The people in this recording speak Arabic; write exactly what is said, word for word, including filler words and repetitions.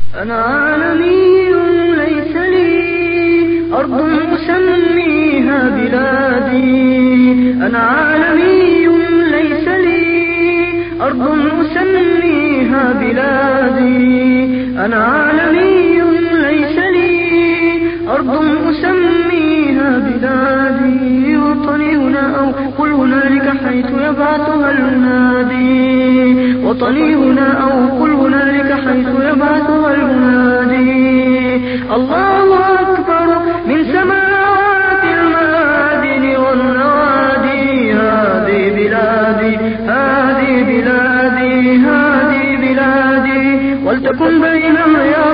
أنا عالمي ليس لي أرض أسميها بلادي. أنا عالمي ليس لي أرض أسميها بلادي. أنا عالمي ليس لي أرض أسميها بلادي. وطني هنا أو قل هنالك حيث يبعثها المنادي. وطني هنا أو قل هنالك حيث يبعثها المنادي. الله أكبر من سماوات المآذن والنوادي. هذه بلادي هذه بلادي هذه بلادي ولتكن بينها